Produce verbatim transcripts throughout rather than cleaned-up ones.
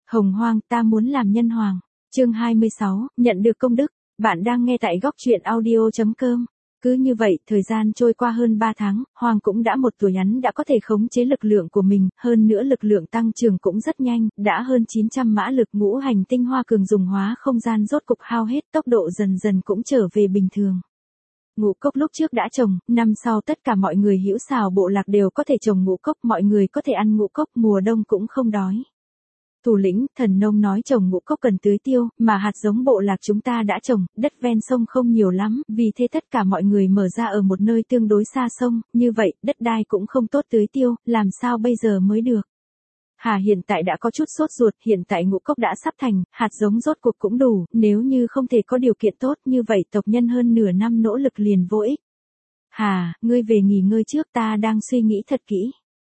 Hồng Hoang, ta muốn làm nhân hoàng. Chương hai mươi sáu, nhận được công đức. Bạn đang nghe tại góc truyện audio chấm com. Cứ như vậy, thời gian trôi qua hơn ba tháng, Hoàng cũng đã một tuổi, hắn đã có thể khống chế lực lượng của mình, hơn nữa lực lượng tăng trưởng cũng rất nhanh, đã hơn chín trăm mã lực. Ngũ hành tinh hoa cường dùng hóa không gian rốt cục hao hết, tốc độ dần dần cũng trở về bình thường. Ngũ cốc lúc trước đã trồng, năm sau tất cả mọi người hữu xào bộ lạc đều có thể trồng ngũ cốc, mọi người có thể ăn ngũ cốc, mùa đông cũng không đói. Thủ lĩnh, thần nông nói trồng ngũ cốc cần tưới tiêu, mà hạt giống bộ lạc chúng ta đã trồng, đất ven sông không nhiều lắm, vì thế tất cả mọi người mở ra ở một nơi tương đối xa sông, như vậy, đất đai cũng không tốt tưới tiêu, làm sao bây giờ mới được. Hà hiện tại đã có chút sốt ruột, hiện tại ngũ cốc đã sắp thành, hạt giống rốt cuộc cũng đủ, nếu như không thể có điều kiện tốt như vậy tộc nhân hơn nửa năm nỗ lực liền vô ích. Hà, ngươi về nghỉ ngơi trước, ta đang suy nghĩ thật kỹ.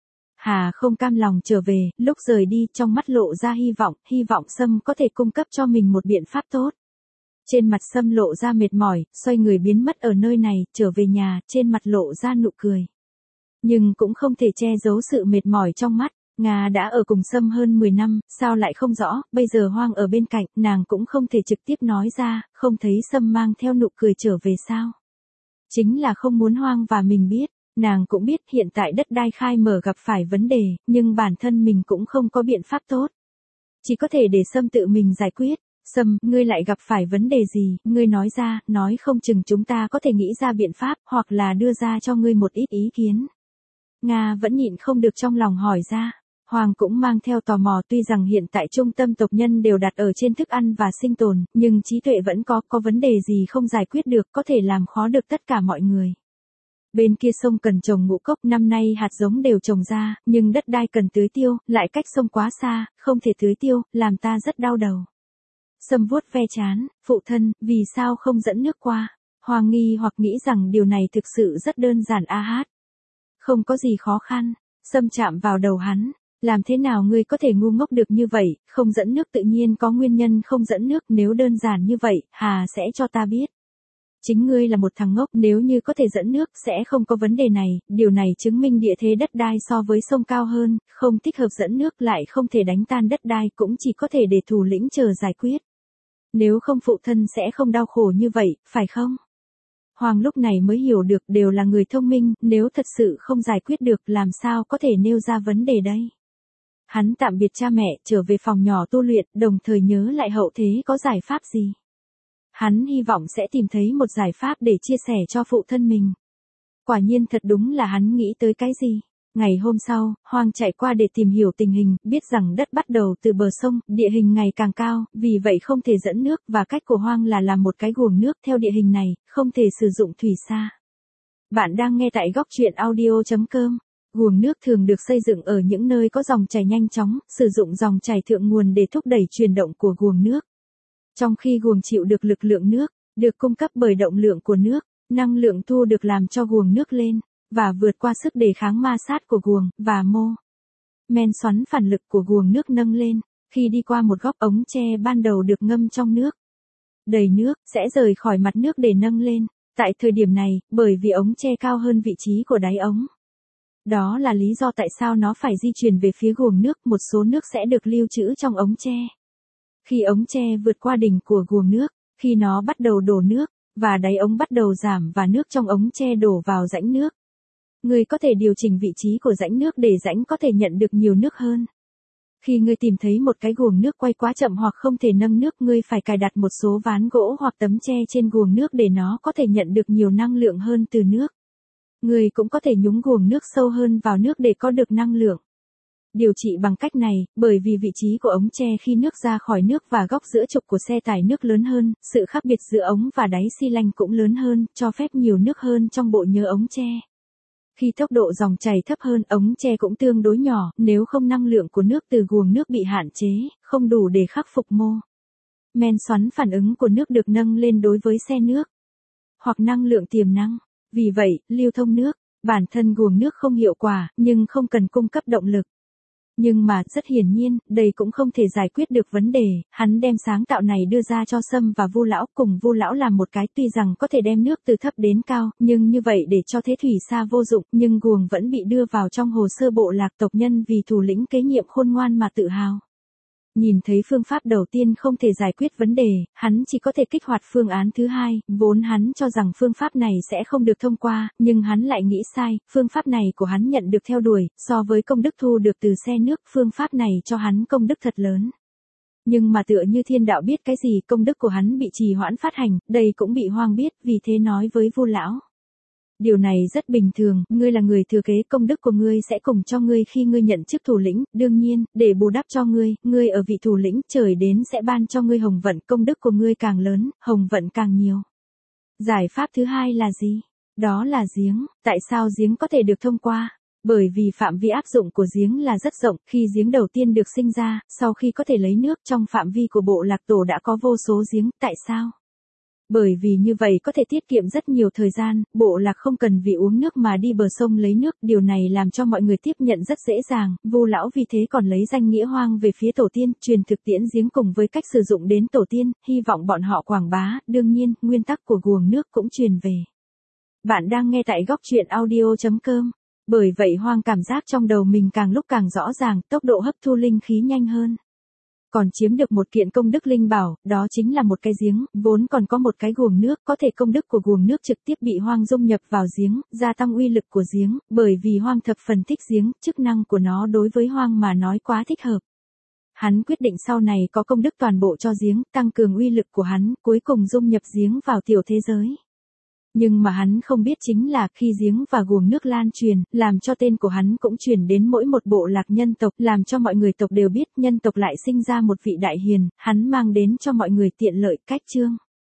Hà không cam lòng trở về, lúc rời đi trong mắt lộ ra hy vọng, hy vọng Sâm có thể cung cấp cho mình một biện pháp tốt. Trên mặt Sâm lộ ra mệt mỏi, xoay người biến mất ở nơi này, trở về nhà, trên mặt lộ ra nụ cười. Nhưng cũng không thể che giấu sự mệt mỏi trong mắt, Nga đã ở cùng Sâm hơn mười năm, sao lại không rõ, bây giờ Hoang ở bên cạnh, nàng cũng không thể trực tiếp nói ra, không thấy Sâm mang theo nụ cười trở về sao. Chính là không muốn Hoang và mình biết. Nàng cũng biết hiện tại đất đai khai mở gặp phải vấn đề, nhưng bản thân mình cũng không có biện pháp tốt. Chỉ có thể để Sâm tự mình giải quyết. Sâm, ngươi lại gặp phải vấn đề gì, ngươi nói ra, nói không chừng chúng ta có thể nghĩ ra biện pháp, hoặc là đưa ra cho ngươi một ít ý kiến. Nga vẫn nhịn không được trong lòng hỏi ra. Hoàng cũng mang theo tò mò, tuy rằng hiện tại trung tâm tộc nhân đều đặt ở trên thức ăn và sinh tồn, nhưng trí tuệ vẫn có, có vấn đề gì không giải quyết được, có thể làm khó được tất cả mọi người. Bên kia sông cần trồng ngũ cốc, năm nay hạt giống đều trồng ra, nhưng đất đai cần tưới tiêu, lại cách sông quá xa, không thể tưới tiêu, làm ta rất đau đầu. Sâm vuốt ve trán, phụ thân, vì sao không dẫn nước qua? Hoàng nghi hoặc nghĩ rằng điều này thực sự rất đơn giản a hát. Không có gì khó khăn, Sâm chạm vào đầu hắn, làm thế nào ngươi có thể ngu ngốc được như vậy, không dẫn nước tự nhiên có nguyên nhân không dẫn nước, nếu đơn giản như vậy, Hà sẽ cho ta biết. Chính ngươi là một thằng ngốc, nếu như có thể dẫn nước, sẽ không có vấn đề này, điều này chứng minh địa thế đất đai so với sông cao hơn, không thích hợp dẫn nước, lại không thể đánh tan đất đai, cũng chỉ có thể để thủ lĩnh chờ giải quyết. Nếu không phụ thân sẽ không đau khổ như vậy, phải không? Hoàng lúc này mới hiểu được, đều là người thông minh, nếu thật sự không giải quyết được, làm sao có thể nêu ra vấn đề đây? Hắn tạm biệt cha mẹ, trở về phòng nhỏ tu luyện, đồng thời nhớ lại hậu thế có giải pháp gì. Hắn hy vọng sẽ tìm thấy một giải pháp để chia sẻ cho phụ thân mình. Quả nhiên thật đúng là hắn nghĩ tới cái gì. Ngày hôm sau, Hoàng chạy qua để tìm hiểu tình hình, biết rằng đất bắt đầu từ bờ sông, địa hình ngày càng cao, vì vậy không thể dẫn nước, và cách của Hoàng là làm một cái guồng nước theo địa hình này, không thể sử dụng thủy xa. Bạn đang nghe tại góc truyện audio chấm com. Guồng nước thường được xây dựng ở những nơi có dòng chảy nhanh chóng, sử dụng dòng chảy thượng nguồn để thúc đẩy chuyển động của guồng nước. Trong khi guồng chịu được lực lượng nước, được cung cấp bởi động lượng của nước, năng lượng thu được làm cho guồng nước lên, và vượt qua sức đề kháng ma sát của guồng, và mô. Men xoắn phản lực của guồng nước nâng lên, khi đi qua một góc ống tre ban đầu được ngâm trong nước. Đầy nước, sẽ rời khỏi mặt nước để nâng lên, tại thời điểm này, bởi vì ống tre cao hơn vị trí của đáy ống. Đó là lý do tại sao nó phải di chuyển về phía guồng nước, một số nước sẽ được lưu trữ trong ống tre. Khi ống tre vượt qua đỉnh của guồng nước, khi nó bắt đầu đổ nước, và đáy ống bắt đầu giảm và nước trong ống tre đổ vào rãnh nước. Người có thể điều chỉnh vị trí của rãnh nước để rãnh có thể nhận được nhiều nước hơn. Khi ngươi tìm thấy một cái guồng nước quay quá chậm hoặc không thể nâng nước, ngươi phải cài đặt một số ván gỗ hoặc tấm tre trên guồng nước để nó có thể nhận được nhiều năng lượng hơn từ nước. Ngươi cũng có thể nhúng guồng nước sâu hơn vào nước để có được năng lượng. Điều trị bằng cách này, bởi vì vị trí của ống tre khi nước ra khỏi nước và góc giữa trục của xe tải nước lớn hơn, sự khác biệt giữa ống và đáy xi lanh cũng lớn hơn, cho phép nhiều nước hơn trong bộ nhớ ống tre. Khi tốc độ dòng chảy thấp hơn, ống tre cũng tương đối nhỏ, nếu không năng lượng của nước từ guồng nước bị hạn chế, không đủ để khắc phục mô. Men xoắn phản ứng của nước được nâng lên đối với xe nước, hoặc năng lượng tiềm năng. Vì vậy, lưu thông nước, bản thân guồng nước không hiệu quả, nhưng không cần cung cấp động lực. Nhưng mà, rất hiển nhiên, đây cũng không thể giải quyết được vấn đề, hắn đem sáng tạo này đưa ra cho Sâm và Vu lão, cùng Vu lão làm một cái, tuy rằng có thể đem nước từ thấp đến cao, nhưng như vậy để cho thế thủy xa vô dụng, nhưng guồng vẫn bị đưa vào trong hồ sơ bộ lạc tộc nhân vì thủ lĩnh kế nhiệm khôn ngoan mà tự hào. Nhìn thấy phương pháp đầu tiên không thể giải quyết vấn đề, hắn chỉ có thể kích hoạt phương án thứ hai, vốn hắn cho rằng phương pháp này sẽ không được thông qua, nhưng hắn lại nghĩ sai, phương pháp này của hắn nhận được theo đuổi, so với công đức thu được từ xe nước, phương pháp này cho hắn công đức thật lớn. Nhưng mà tựa như thiên đạo biết cái gì, công đức của hắn bị trì hoãn phát hành, đây cũng bị Hoang biết, vì thế nói với Vu lão. Điều này rất bình thường, ngươi là người thừa kế, công đức của ngươi sẽ cùng cho ngươi khi ngươi nhận chức thủ lĩnh, đương nhiên, để bù đắp cho ngươi, ngươi ở vị thủ lĩnh, trời đến sẽ ban cho ngươi hồng vận, công đức của ngươi càng lớn, hồng vận càng nhiều. Giải pháp thứ hai là gì? Đó là giếng, tại sao giếng có thể được thông qua? Bởi vì phạm vi áp dụng của giếng là rất rộng, khi giếng đầu tiên được sinh ra, sau khi có thể lấy nước trong phạm vi của bộ lạc tổ đã có vô số giếng, tại sao? Bởi vì như vậy có thể tiết kiệm rất nhiều thời gian, bộ lạc không cần vì uống nước mà đi bờ sông lấy nước, điều này làm cho mọi người tiếp nhận rất dễ dàng, Vu lão vì thế còn lấy danh nghĩa Hoang về phía tổ tiên, truyền thực tiễn giếng cùng với cách sử dụng đến tổ tiên, hy vọng bọn họ quảng bá, đương nhiên, nguyên tắc của guồng nước cũng truyền về. Bạn đang nghe tại góc truyện audio chấm com. Bởi vậy Hoang cảm giác trong đầu mình càng lúc càng rõ ràng, tốc độ hấp thu linh khí nhanh hơn. Còn chiếm được một kiện công đức linh bảo, đó chính là một cái giếng, vốn còn có một cái guồng nước, có thể công đức của guồng nước trực tiếp bị Hoang dung nhập vào giếng, gia tăng uy lực của giếng, bởi vì Hoang thập phần thích giếng, chức năng của nó đối với Hoang mà nói quá thích hợp. Hắn quyết định sau này có công đức toàn bộ cho giếng, tăng cường uy lực của hắn, cuối cùng dung nhập giếng vào tiểu thế giới. Nhưng mà hắn không biết chính là khi giếng và guồng nước lan truyền, làm cho tên của hắn cũng truyền đến mỗi một bộ lạc nhân tộc, làm cho mọi người tộc đều biết nhân tộc lại sinh ra một vị đại hiền, hắn mang đến cho mọi người tiện lợi cách chương.